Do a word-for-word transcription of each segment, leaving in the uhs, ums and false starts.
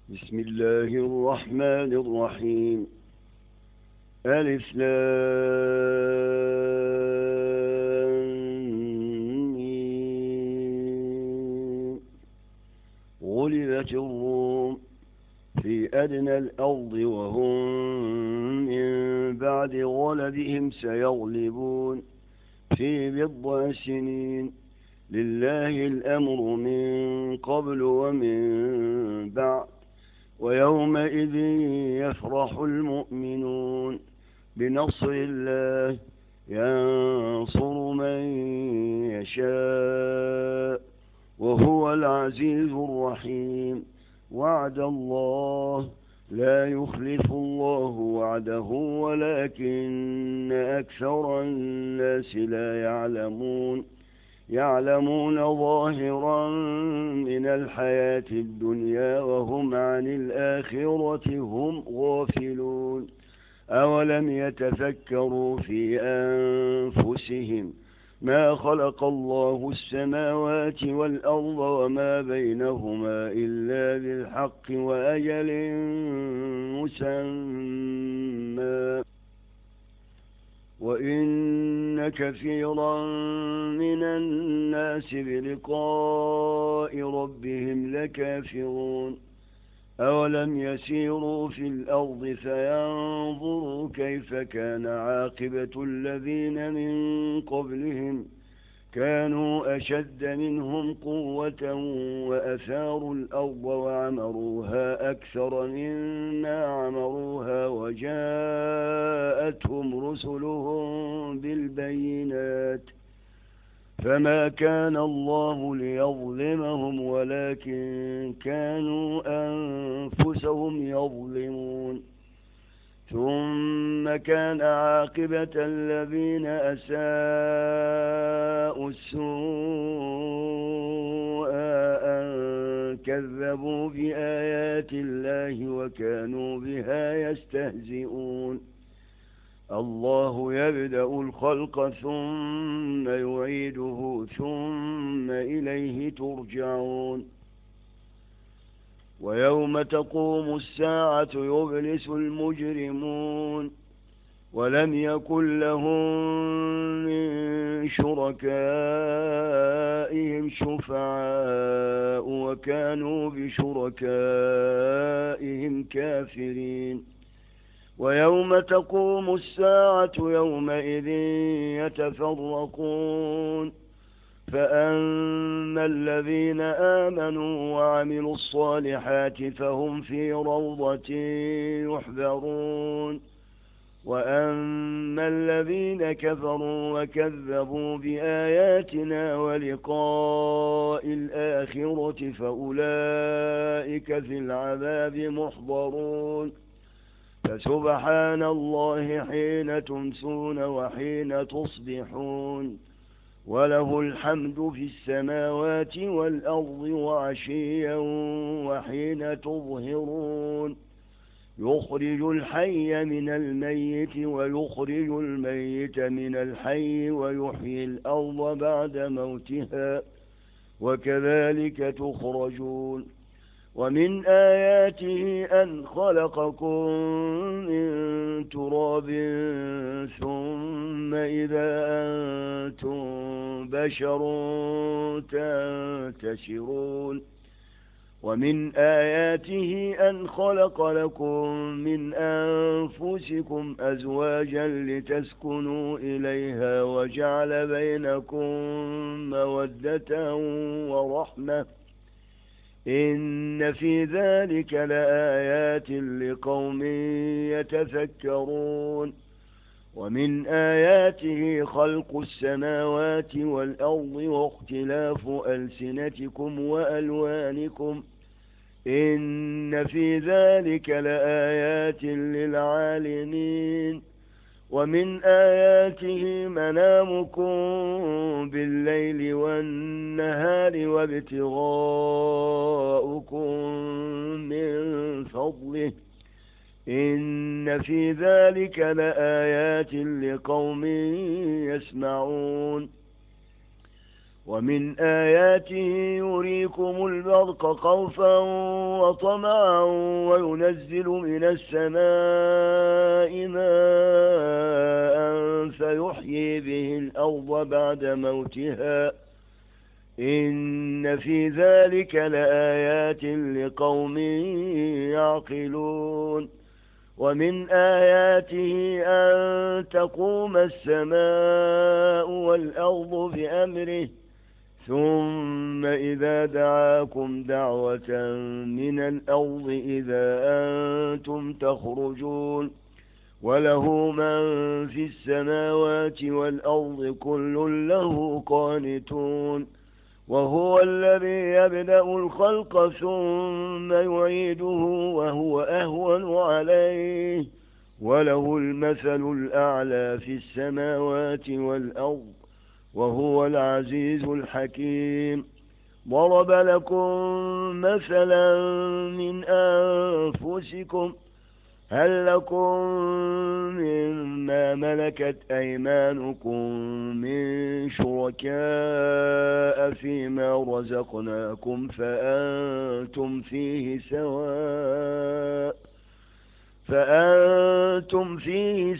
بسم الله الرحمن الرحيم. ألف لام ميم. غلبت الروم في أدنى الأرض وهم من بعد غلبهم سيغلبون في بضع سنين. لله الأمر من قبل ومن بعد، ويومئذ يفرح المؤمنون بنصر الله، ينصر من يشاء وهو العزيز الرحيم. وعد الله، لا يخلف الله وعده ولكن أكثر الناس لا يعلمون يعلمون ظاهرا من الحياة الدنيا وهم عن الآخرة هم غافلون. أولم يتفكروا في أنفسهم ما خلق الله السماوات والأرض وما بينهما إلا بالحق وأجل مسمى، وإن كثيرا من الناس بلقاء ربهم لكافرون. أولم يسيروا في الأرض فينظروا كيف كان عاقبة الذين من قبلهم، كانوا أشد منهم قوة وأثاروا الأرض وعمروها أكثر مما عمروها، وجاءتهم رسلهم بالبينات، فما كان الله ليظلمهم ولكن كانوا أنفسهم يظلمون. ثم كان عاقبة الذين أساءوا السوء أن كذبوا بآيات الله وكانوا بها يستهزئون. الله يبدأ الخلق ثم يعيده ثم إليه ترجعون. ويوم تقوم الساعة يبلس المجرمون، ولم يكن لهم من شركائهم شفعاء وكانوا بشركائهم كافرين. ويوم تقوم الساعة يومئذ يتفرقون، فأما الذين آمنوا وعملوا الصالحات فهم في روضة يحبرون، وأما الذين كفروا وكذبوا بآياتنا ولقاء الآخرة فأولئك في العذاب محضرون. فسبحان الله حين تمسون وحين تصبحون، وله الحمد في السماوات والأرض وعشيا وحين تظهرون. يخرج الحي من الميت ويخرج الميت من الحي ويحيي الأرض بعد موتها، وكذلك تخرجون. ومن آياته أن خلقكم من تراب ثم إذا أنتم بشر تنتشرون. ومن آياته أن خلق لكم من أنفسكم أزواجا لتسكنوا إليها وجعل بينكم مودة ورحمة، إن في ذلك لآيات لقوم يتفكرون. ومن آياته خلق السماوات والأرض واختلاف ألسنتكم وألوانكم، إن في ذلك لآيات للعالمين. ومن آياته منامكم بالليل والنهار وابتغاؤكم من فضله، إن في ذلك لآيات لقوم يسمعون. ومن آياته يريكم البرق خوفا وطمعا وينزل من السماء ماء فيحيي به الأرض بعد موتها إن في ذلك لآيات لقوم يعقلون ومن آياته أن تقوم السماء والأرض بأمره ثم إذا دعاكم دعوة من الأرض إذا أنتم تخرجون وله من في السماوات والأرض كل له قانتون وهو الذي يبدأ الخلق ثم يعيده وهو أهون عليه وله المثل الأعلى في السماوات والأرض وهو العزيز الحكيم ضرب لكم مثلا من أنفسكم هل لكم مما ملكت أيمانكم من شركاء فيما رزقناكم فأنتم فيه سواء فأنتم فيه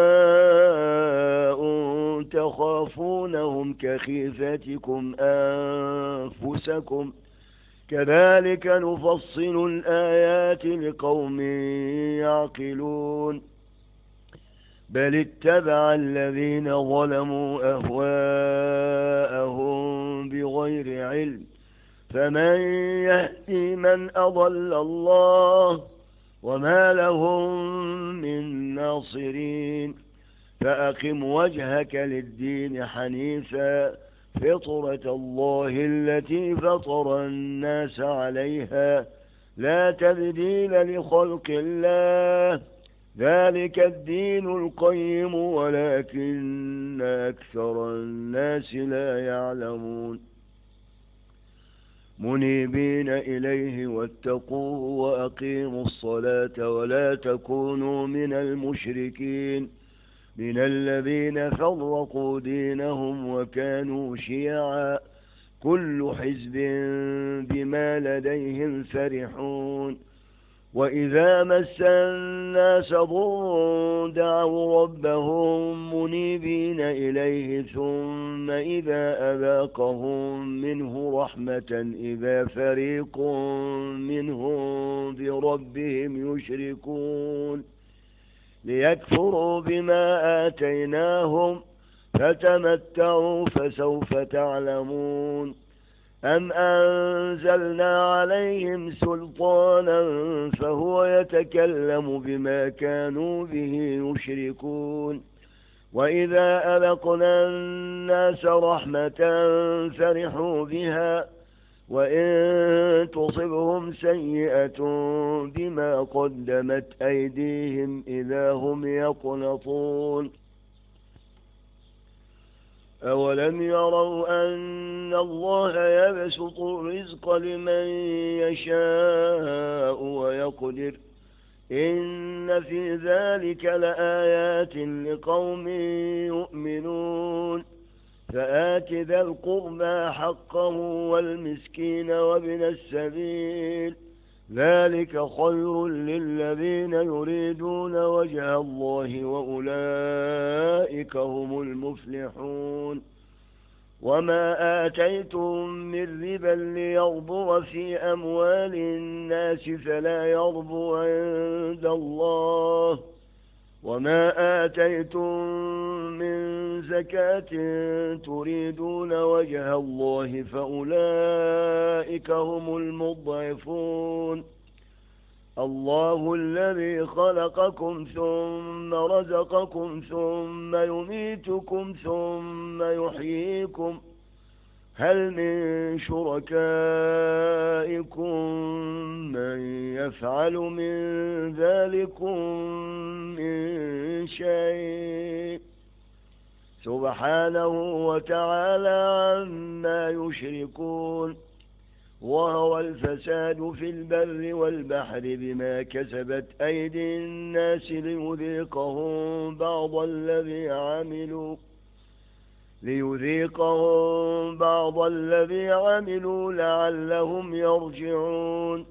سواء تخافونهم كخيفتكم أنفسكم كذلك نفصل الآيات لقوم يعقلون بل اتبع الذين ظلموا أهواءهم بغير علم فمن يهدي من أضل الله وما لهم من ناصرين فأقم وجهك للدين حنيفا فطرة الله التي فطر الناس عليها لا تبديل لخلق الله ذلك الدين القيم ولكن أكثر الناس لا يعلمون منيبين إليه واتقوه وأقيموا الصلاة ولا تكونوا من المشركين من الذين فرقوا دينهم وكانوا شيعا كل حزب بما لديهم فرحون وإذا مس الناس ضر دعوا ربهم منيبين إليه ثم إذا أذاقهم منه رحمة إذا فريق منهم بربهم يشركون ليكفروا بما آتيناهم فتمتعوا فسوف تعلمون أم أنزلنا عليهم سلطانا فهو يتكلم بما كانوا به يشركون وإذا أذقنا الناس رحمة فرحوا بها وإن تصبهم سيئة بما قدمت أيديهم إذا هم يقنطون أولم يروا أن الله يبسط الرزق لمن يشاء ويقدر إن في ذلك لآيات لقوم يؤمنون فآت ذا القربى حقه والمسكين وابن السبيل ذلك خير للذين يريدون وجه الله وأولئك هم المفلحون وما آتيتم من ربا ليربو في أموال الناس فلا يربو عند الله وما آتيتم من زكاة تريدون وجه الله فأولئك هم المضعفون الله الذي خلقكم ثم رزقكم ثم يميتكم ثم يحييكم هل من شركائكم من يفعل من ذلكم من شيء سبحانه وتعالى عما يشركون وهو الفساد في البر والبحر بما كسبت أيدي الناس ليذيقهم بعض الذي عملوا ليذيقهم بعض الذي عملوا لعلهم يرجعون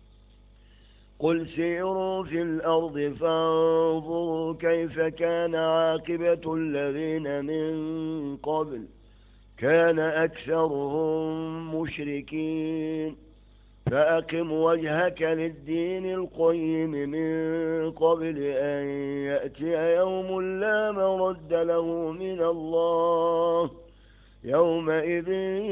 قل سيروا في الأرض فانظروا كيف كان عاقبة الذين من قبل كان أكثرهم مشركين فأقم وجهك للدين القيم من قبل أن يأتي يوم لا مرد له من الله يومئذ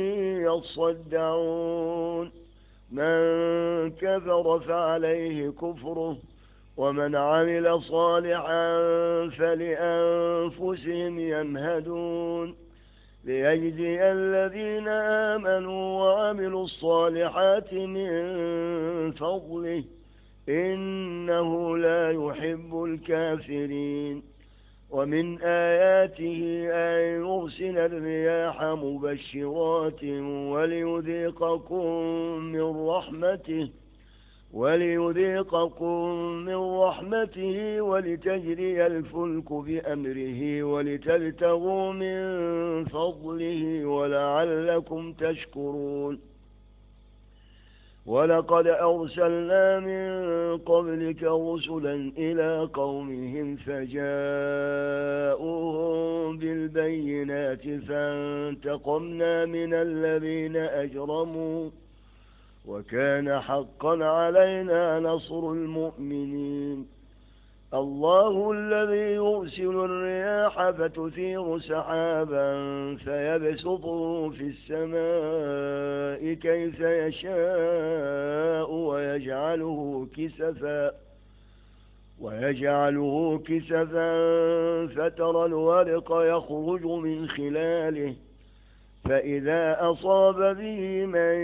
يصدعون من كفر فعليه كفره ومن عمل صالحا فلأنفسهم يمهدون ليجزي الذين آمنوا وعملوا الصالحات من فضله إنه لا يحب الكافرين ومن آياته أن يرسل الرياح مبشرات وليذيقكم من رحمته وليذيقكم من رحمته ولتجري الفلك بأمره ولتلتغوا من فضله ولعلكم تشكرون ولقد أرسلنا من قبلك رسلا إلى قومهم فجاءوهم بالبينات فانتقمنا من الذين أجرموا وكان حقا علينا نصر المؤمنين الله الذي يرسل الرياح فتثير سحابا فيبسطه في السماء كيف يشاء ويجعله كسفا ويجعله كسفا فترى الورق يخرج من خلاله فإذا أصاب به من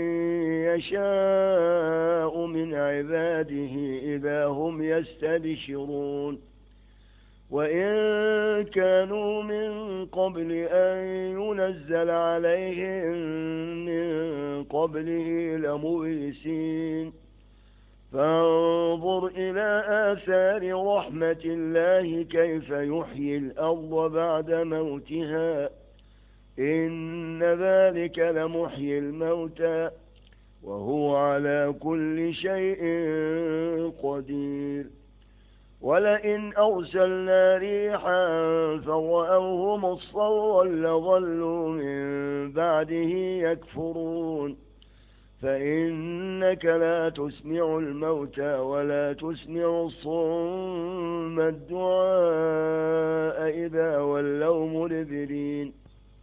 يشاء من عباده إذا هم يستبشرون وإن كانوا من قبل أن ينزل عليهم من قبله لمبلسين فانظر إلى آثار رحمة الله كيف يحيي الأرض بعد موتها إن ذلك لمحيي الموتى وهو على كل شيء قدير ولئن أرسلنا ريحا فرأوه مصفرا لظلوا من بعده يكفرون فإنك لا تسمع الموتى ولا تسمع الصم الدعاء إذا ولوا مدبرين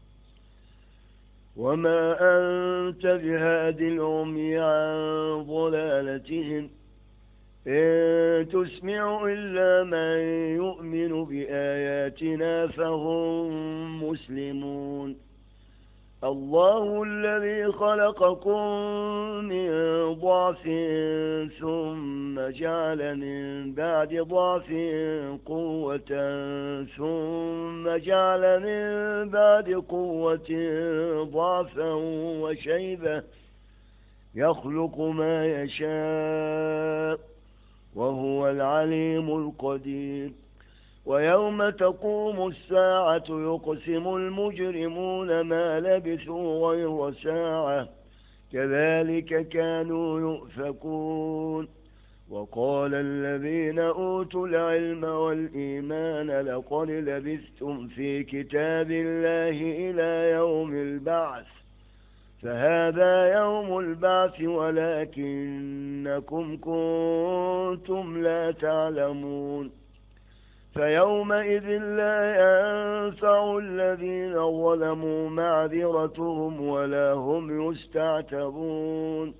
وما أنت بهاد العمي عن ضلالتهم إن تسمع إلا من يؤمن بآياتنا فهم مسلمون الله الذي خلقكم من ضعف ثم جعل من بعد ضعف قوة ثم جعل من بعد قوة ضعفا وشيبة يخلق ما يشاء وهو العليم القدير ويوم تقوم الساعة يقسم المجرمون ما لبثوا غير ساعة كذلك كانوا يؤفكون وقال الذين أوتوا العلم والإيمان لقد لبثتم في كتاب الله إلى يوم البعث فهذا يوم البعث ولكنكم كنتم لا تعلمون فيومئذ لا ينفع الذين ظلموا معذرتهم ولا هم يستعتبون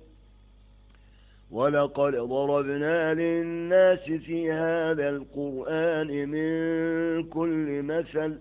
ولقد ضربنا للناس في هذا القرآن من كل مثل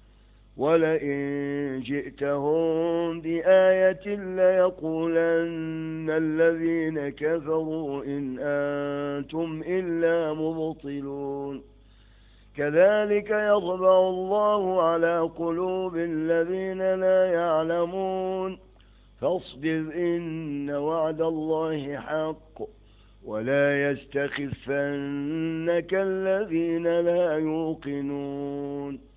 ولئن جئتهم بآية ليقولن الذين كفروا إن أنتم إلا مبطلون كذلك يطبع الله على قلوب الذين لا يعلمون فاصبر إن وعد الله حق ولا يستخفنك الذين لا يوقنون